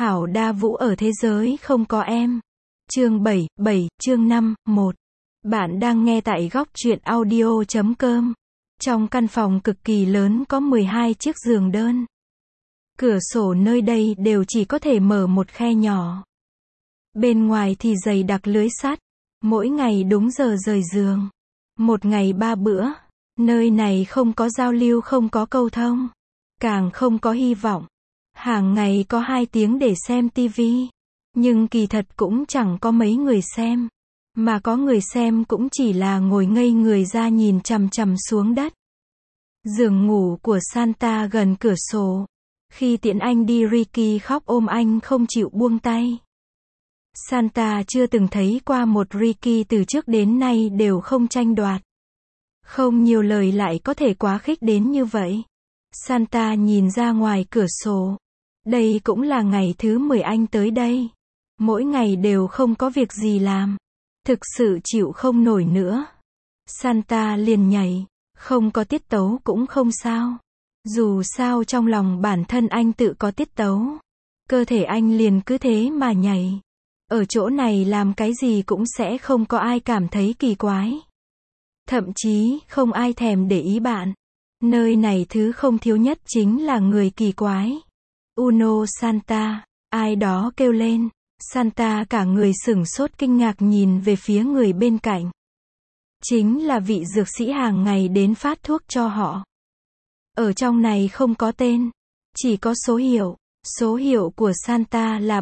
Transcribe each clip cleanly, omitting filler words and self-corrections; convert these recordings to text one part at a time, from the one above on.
Hảo đa vũ ở thế giới không có em. Chương 7, chương 5, 1. Bạn đang nghe tại góc truyện audio.com. Trong căn phòng cực kỳ lớn có 12 chiếc giường đơn. Cửa sổ nơi đây đều chỉ có thể mở một khe nhỏ. Bên ngoài thì dày đặc lưới sắt. Mỗi ngày đúng giờ rời giường. Một ngày 3 bữa. Nơi này không có giao lưu, không có câu thông. Càng không có hy vọng. Hàng ngày có 2 tiếng để xem tivi. Nhưng kỳ thật cũng chẳng có mấy người xem. Mà có người xem cũng chỉ là ngồi ngây người ra nhìn chằm chằm xuống đất. Giường ngủ của Santa gần cửa sổ. Khi tiễn anh đi, Ricky khóc ôm anh không chịu buông tay. Santa chưa từng thấy qua một Ricky từ trước đến nay đều không tranh đoạt. Không nhiều lời lại có thể quá khích đến như vậy. Santa nhìn ra ngoài cửa sổ. Đây cũng là ngày thứ 10 anh tới đây. Mỗi ngày đều không có việc gì làm. Thực sự chịu không nổi nữa. Santa liền nhảy. Không có tiết tấu cũng không sao. Dù sao trong lòng bản thân anh tự có tiết tấu. Cơ thể anh liền cứ thế mà nhảy. Ở chỗ này làm cái gì cũng sẽ không có ai cảm thấy kỳ quái. Thậm chí không ai thèm để ý bạn. Nơi này thứ không thiếu nhất chính là người kỳ quái. Uno Santa, ai đó kêu lên. Santa cả người sửng sốt kinh ngạc nhìn về phía người bên cạnh. Chính là vị dược sĩ hàng ngày đến phát thuốc cho họ. Ở trong này không có tên, chỉ có số hiệu. Số hiệu của Santa là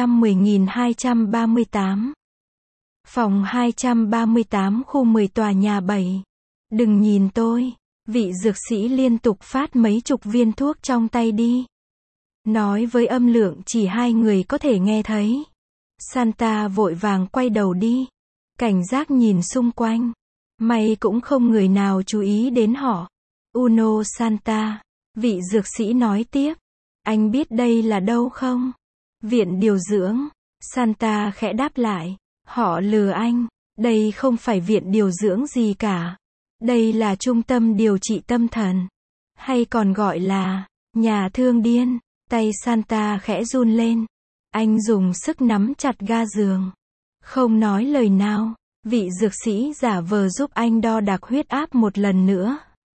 710.238. Phòng 238 khu 10 tòa nhà 7. Đừng nhìn tôi. Vị dược sĩ liên tục phát mấy chục viên thuốc trong tay đi. Nói với âm lượng chỉ 2 người có thể nghe thấy. Santa vội vàng quay đầu đi. Cảnh giác nhìn xung quanh. May cũng không người nào chú ý đến họ. Uno Santa. Vị dược sĩ nói tiếp. Anh biết đây là đâu không? Viện điều dưỡng. Santa khẽ đáp lại. Họ lừa anh. Đây không phải viện điều dưỡng gì cả. Đây là trung tâm điều trị tâm thần. Hay còn gọi là nhà thương điên. Tay Santa khẽ run lên. Anh dùng sức nắm chặt ga giường. Không nói lời nào. Vị dược sĩ giả vờ giúp anh đo đạc huyết áp một lần nữa.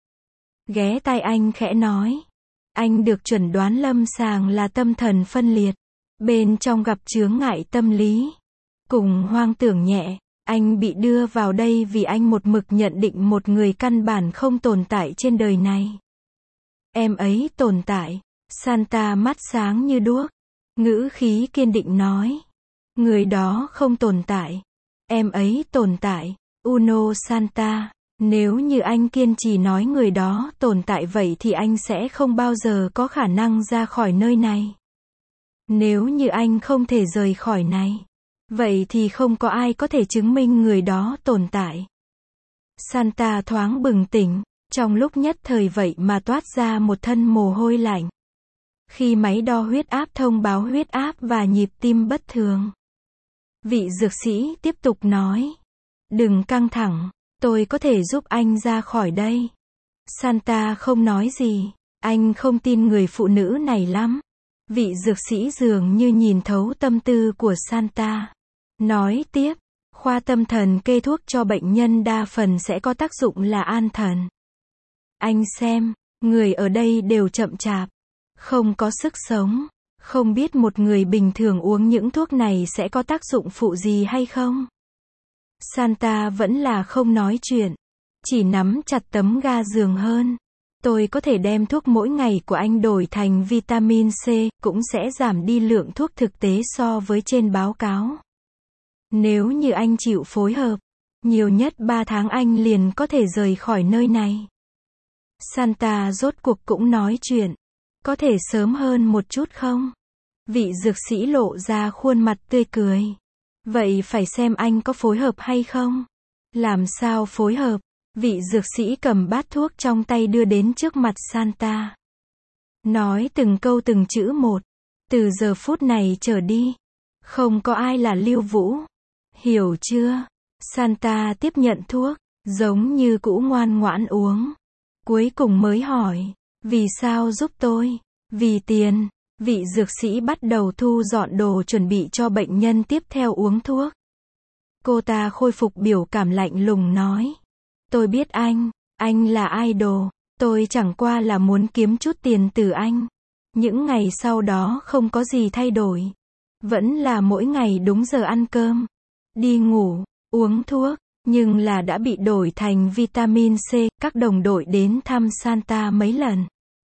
Ghé tai anh khẽ nói. Anh được chẩn đoán lâm sàng là tâm thần phân liệt. Bên trong gặp chướng ngại tâm lý. Cùng hoang tưởng nhẹ. Anh bị đưa vào đây vì anh một mực nhận định một người căn bản không tồn tại trên đời này. Em ấy tồn tại. Santa mắt sáng như đuốc. Ngữ khí kiên định nói. Người đó không tồn tại. Em ấy tồn tại. Uno Santa. Nếu như anh kiên trì nói người đó tồn tại vậy thì anh sẽ không bao giờ có khả năng ra khỏi nơi này. Nếu như anh không thể rời khỏi này. Vậy thì không có ai có thể chứng minh người đó tồn tại. Santa thoáng bừng tỉnh. Trong lúc nhất thời vậy mà toát ra một thân mồ hôi lạnh. Khi máy đo huyết áp thông báo huyết áp và nhịp tim bất thường. Vị dược sĩ tiếp tục nói. Đừng căng thẳng, tôi có thể giúp anh ra khỏi đây. Santa không nói gì. Anh không tin người phụ nữ này lắm. Vị dược sĩ dường như nhìn thấu tâm tư của Santa. Nói tiếp, khoa tâm thần kê thuốc cho bệnh nhân đa phần sẽ có tác dụng là an thần. Anh xem, người ở đây đều chậm chạp. Không có sức sống. Không biết một người bình thường uống những thuốc này sẽ có tác dụng phụ gì hay không? Santa vẫn là không nói chuyện. Chỉ nắm chặt tấm ga giường hơn. Tôi có thể đem thuốc mỗi ngày của anh đổi thành vitamin C, cũng sẽ giảm đi lượng thuốc thực tế so với trên báo cáo. Nếu như anh chịu phối hợp, nhiều nhất 3 tháng anh liền có thể rời khỏi nơi này. Santa rốt cuộc cũng nói chuyện. Có thể sớm hơn một chút không? Vị dược sĩ lộ ra khuôn mặt tươi cười. Vậy phải xem anh có phối hợp hay không? Làm sao phối hợp? Vị dược sĩ cầm bát thuốc trong tay đưa đến trước mặt Santa. Nói từng câu từng chữ một. Từ giờ phút này trở đi. Không có ai là Lưu Vũ. Hiểu chưa? Santa tiếp nhận thuốc. Giống như cũ ngoan ngoãn uống. Cuối cùng mới hỏi. Vì sao giúp tôi? Vì tiền. Vị dược sĩ bắt đầu thu dọn đồ chuẩn bị cho bệnh nhân tiếp theo uống thuốc. Cô ta khôi phục biểu cảm lạnh lùng nói. Tôi biết anh là idol, tôi chẳng qua là muốn kiếm chút tiền từ anh. Những ngày sau đó không có gì thay đổi. Vẫn là mỗi ngày đúng giờ ăn cơm, đi ngủ, uống thuốc, nhưng là đã bị đổi thành vitamin C, các đồng đội đến thăm Santa mấy lần.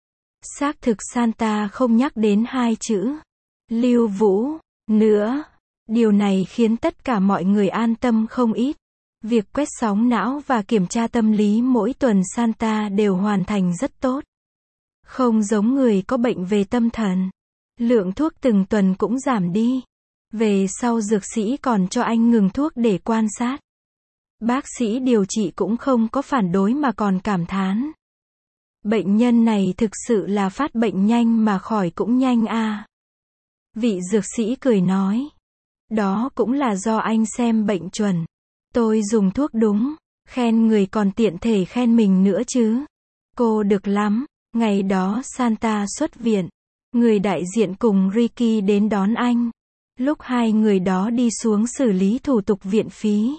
Xác thực Santa không nhắc đến hai chữ Lưu Vũ nữa. Điều này khiến tất cả mọi người an tâm không ít. Việc quét sóng não và kiểm tra tâm lý mỗi tuần Santa đều hoàn thành rất tốt. Không giống người có bệnh về tâm thần. Lượng thuốc từng tuần cũng giảm đi. Về sau dược sĩ còn cho anh ngừng thuốc để quan sát. Bác sĩ điều trị cũng không có phản đối mà còn cảm thán. Bệnh nhân này thực sự là phát bệnh nhanh mà khỏi cũng nhanh à. Vị dược sĩ cười nói. Đó cũng là do anh xem bệnh chuẩn. Tôi dùng thuốc đúng, khen người còn tiện thể khen mình nữa chứ. Cô được lắm. Ngày đó Santa xuất viện. Người đại diện cùng Ricky đến đón anh. Lúc hai người đó đi xuống xử lý thủ tục viện phí,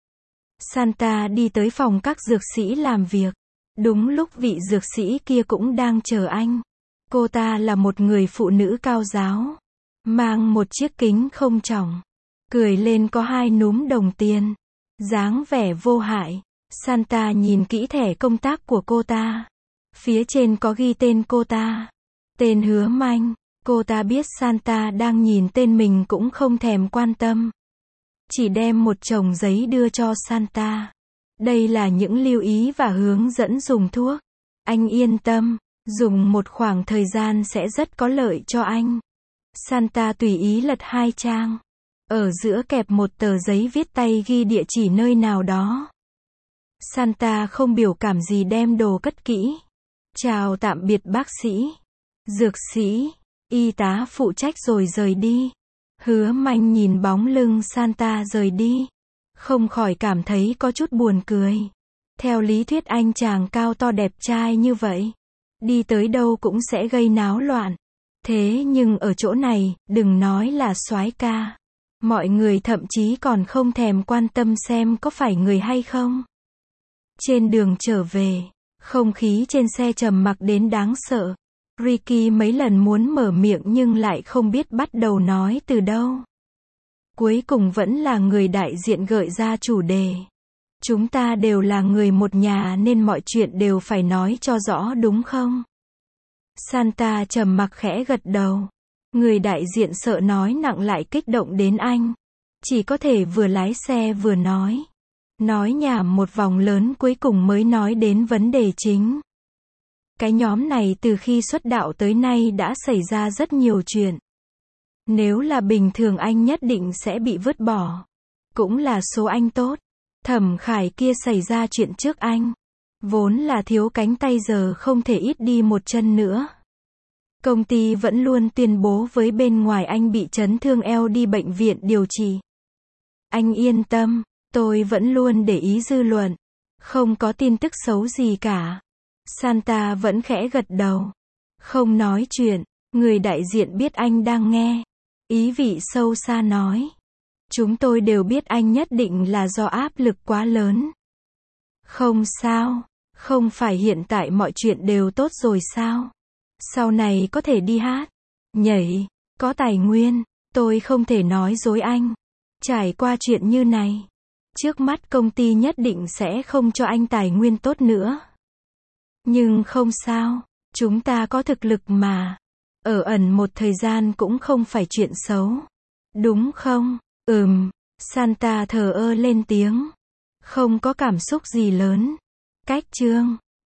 Santa đi tới phòng các dược sĩ làm việc. Đúng lúc vị dược sĩ kia cũng đang chờ anh. Cô ta là một người phụ nữ cao ráo, mang một chiếc kính không tròng, cười lên có hai núm đồng tiền, dáng vẻ vô hại. Santa nhìn kỹ thẻ công tác của cô ta. Phía trên có ghi tên cô ta. Tên Hứa Manh. Cô ta biết Santa đang nhìn tên mình cũng không thèm quan tâm. Chỉ đem một chồng giấy đưa cho Santa. Đây là những lưu ý và hướng dẫn dùng thuốc. Anh yên tâm, dùng một khoảng thời gian sẽ rất có lợi cho anh. Santa tùy ý lật hai trang. Ở giữa kẹp một tờ giấy viết tay ghi địa chỉ nơi nào đó. Santa không biểu cảm gì đem đồ cất kỹ. Chào tạm biệt bác sĩ, dược sĩ, y tá phụ trách rồi rời đi. Hứa Manh nhìn bóng lưng Santa rời đi, không khỏi cảm thấy có chút buồn cười. Theo lý thuyết anh chàng cao to đẹp trai như vậy, đi tới đâu cũng sẽ gây náo loạn. Thế nhưng ở chỗ này, đừng nói là soái ca. Mọi người thậm chí còn không thèm quan tâm xem có phải người hay không. Trên đường trở về, không khí trên xe trầm mặc đến đáng sợ. Ricky mấy lần muốn mở miệng nhưng lại không biết bắt đầu nói từ đâu. Cuối cùng vẫn là người đại diện gợi ra chủ đề. Chúng ta đều là người một nhà nên mọi chuyện đều phải nói cho rõ đúng không? Santa trầm mặc khẽ gật đầu. Người đại diện sợ nói nặng lại kích động đến anh. Chỉ có thể vừa lái xe vừa nói. Nói nhảm một vòng lớn cuối cùng mới nói đến vấn đề chính. Cái nhóm này từ khi xuất đạo tới nay đã xảy ra rất nhiều chuyện. Nếu là bình thường anh nhất định sẽ bị vứt bỏ. Cũng là số anh tốt. Thẩm Khải kia xảy ra chuyện trước anh. Vốn là thiếu cánh tay giờ không thể ít đi một chân nữa. Công ty vẫn luôn tuyên bố với bên ngoài anh bị chấn thương eo đi bệnh viện điều trị. Anh yên tâm, tôi vẫn luôn để ý dư luận. Không có tin tức xấu gì cả. Santa vẫn khẽ gật đầu. Không nói chuyện, người đại diện biết anh đang nghe. Ý vị sâu xa nói. Chúng tôi đều biết anh nhất định là do áp lực quá lớn. Không sao, không phải hiện tại mọi chuyện đều tốt rồi sao? Sau này có thể đi hát, nhảy, có tài nguyên, tôi không thể nói dối anh. Trải qua chuyện như này, trước mắt công ty nhất định sẽ không cho anh tài nguyên tốt nữa. Nhưng không sao, chúng ta có thực lực mà. Ở ẩn một thời gian cũng không phải chuyện xấu. Đúng không? Santa thờ ơ lên tiếng. Không có cảm xúc gì lớn. Cách chương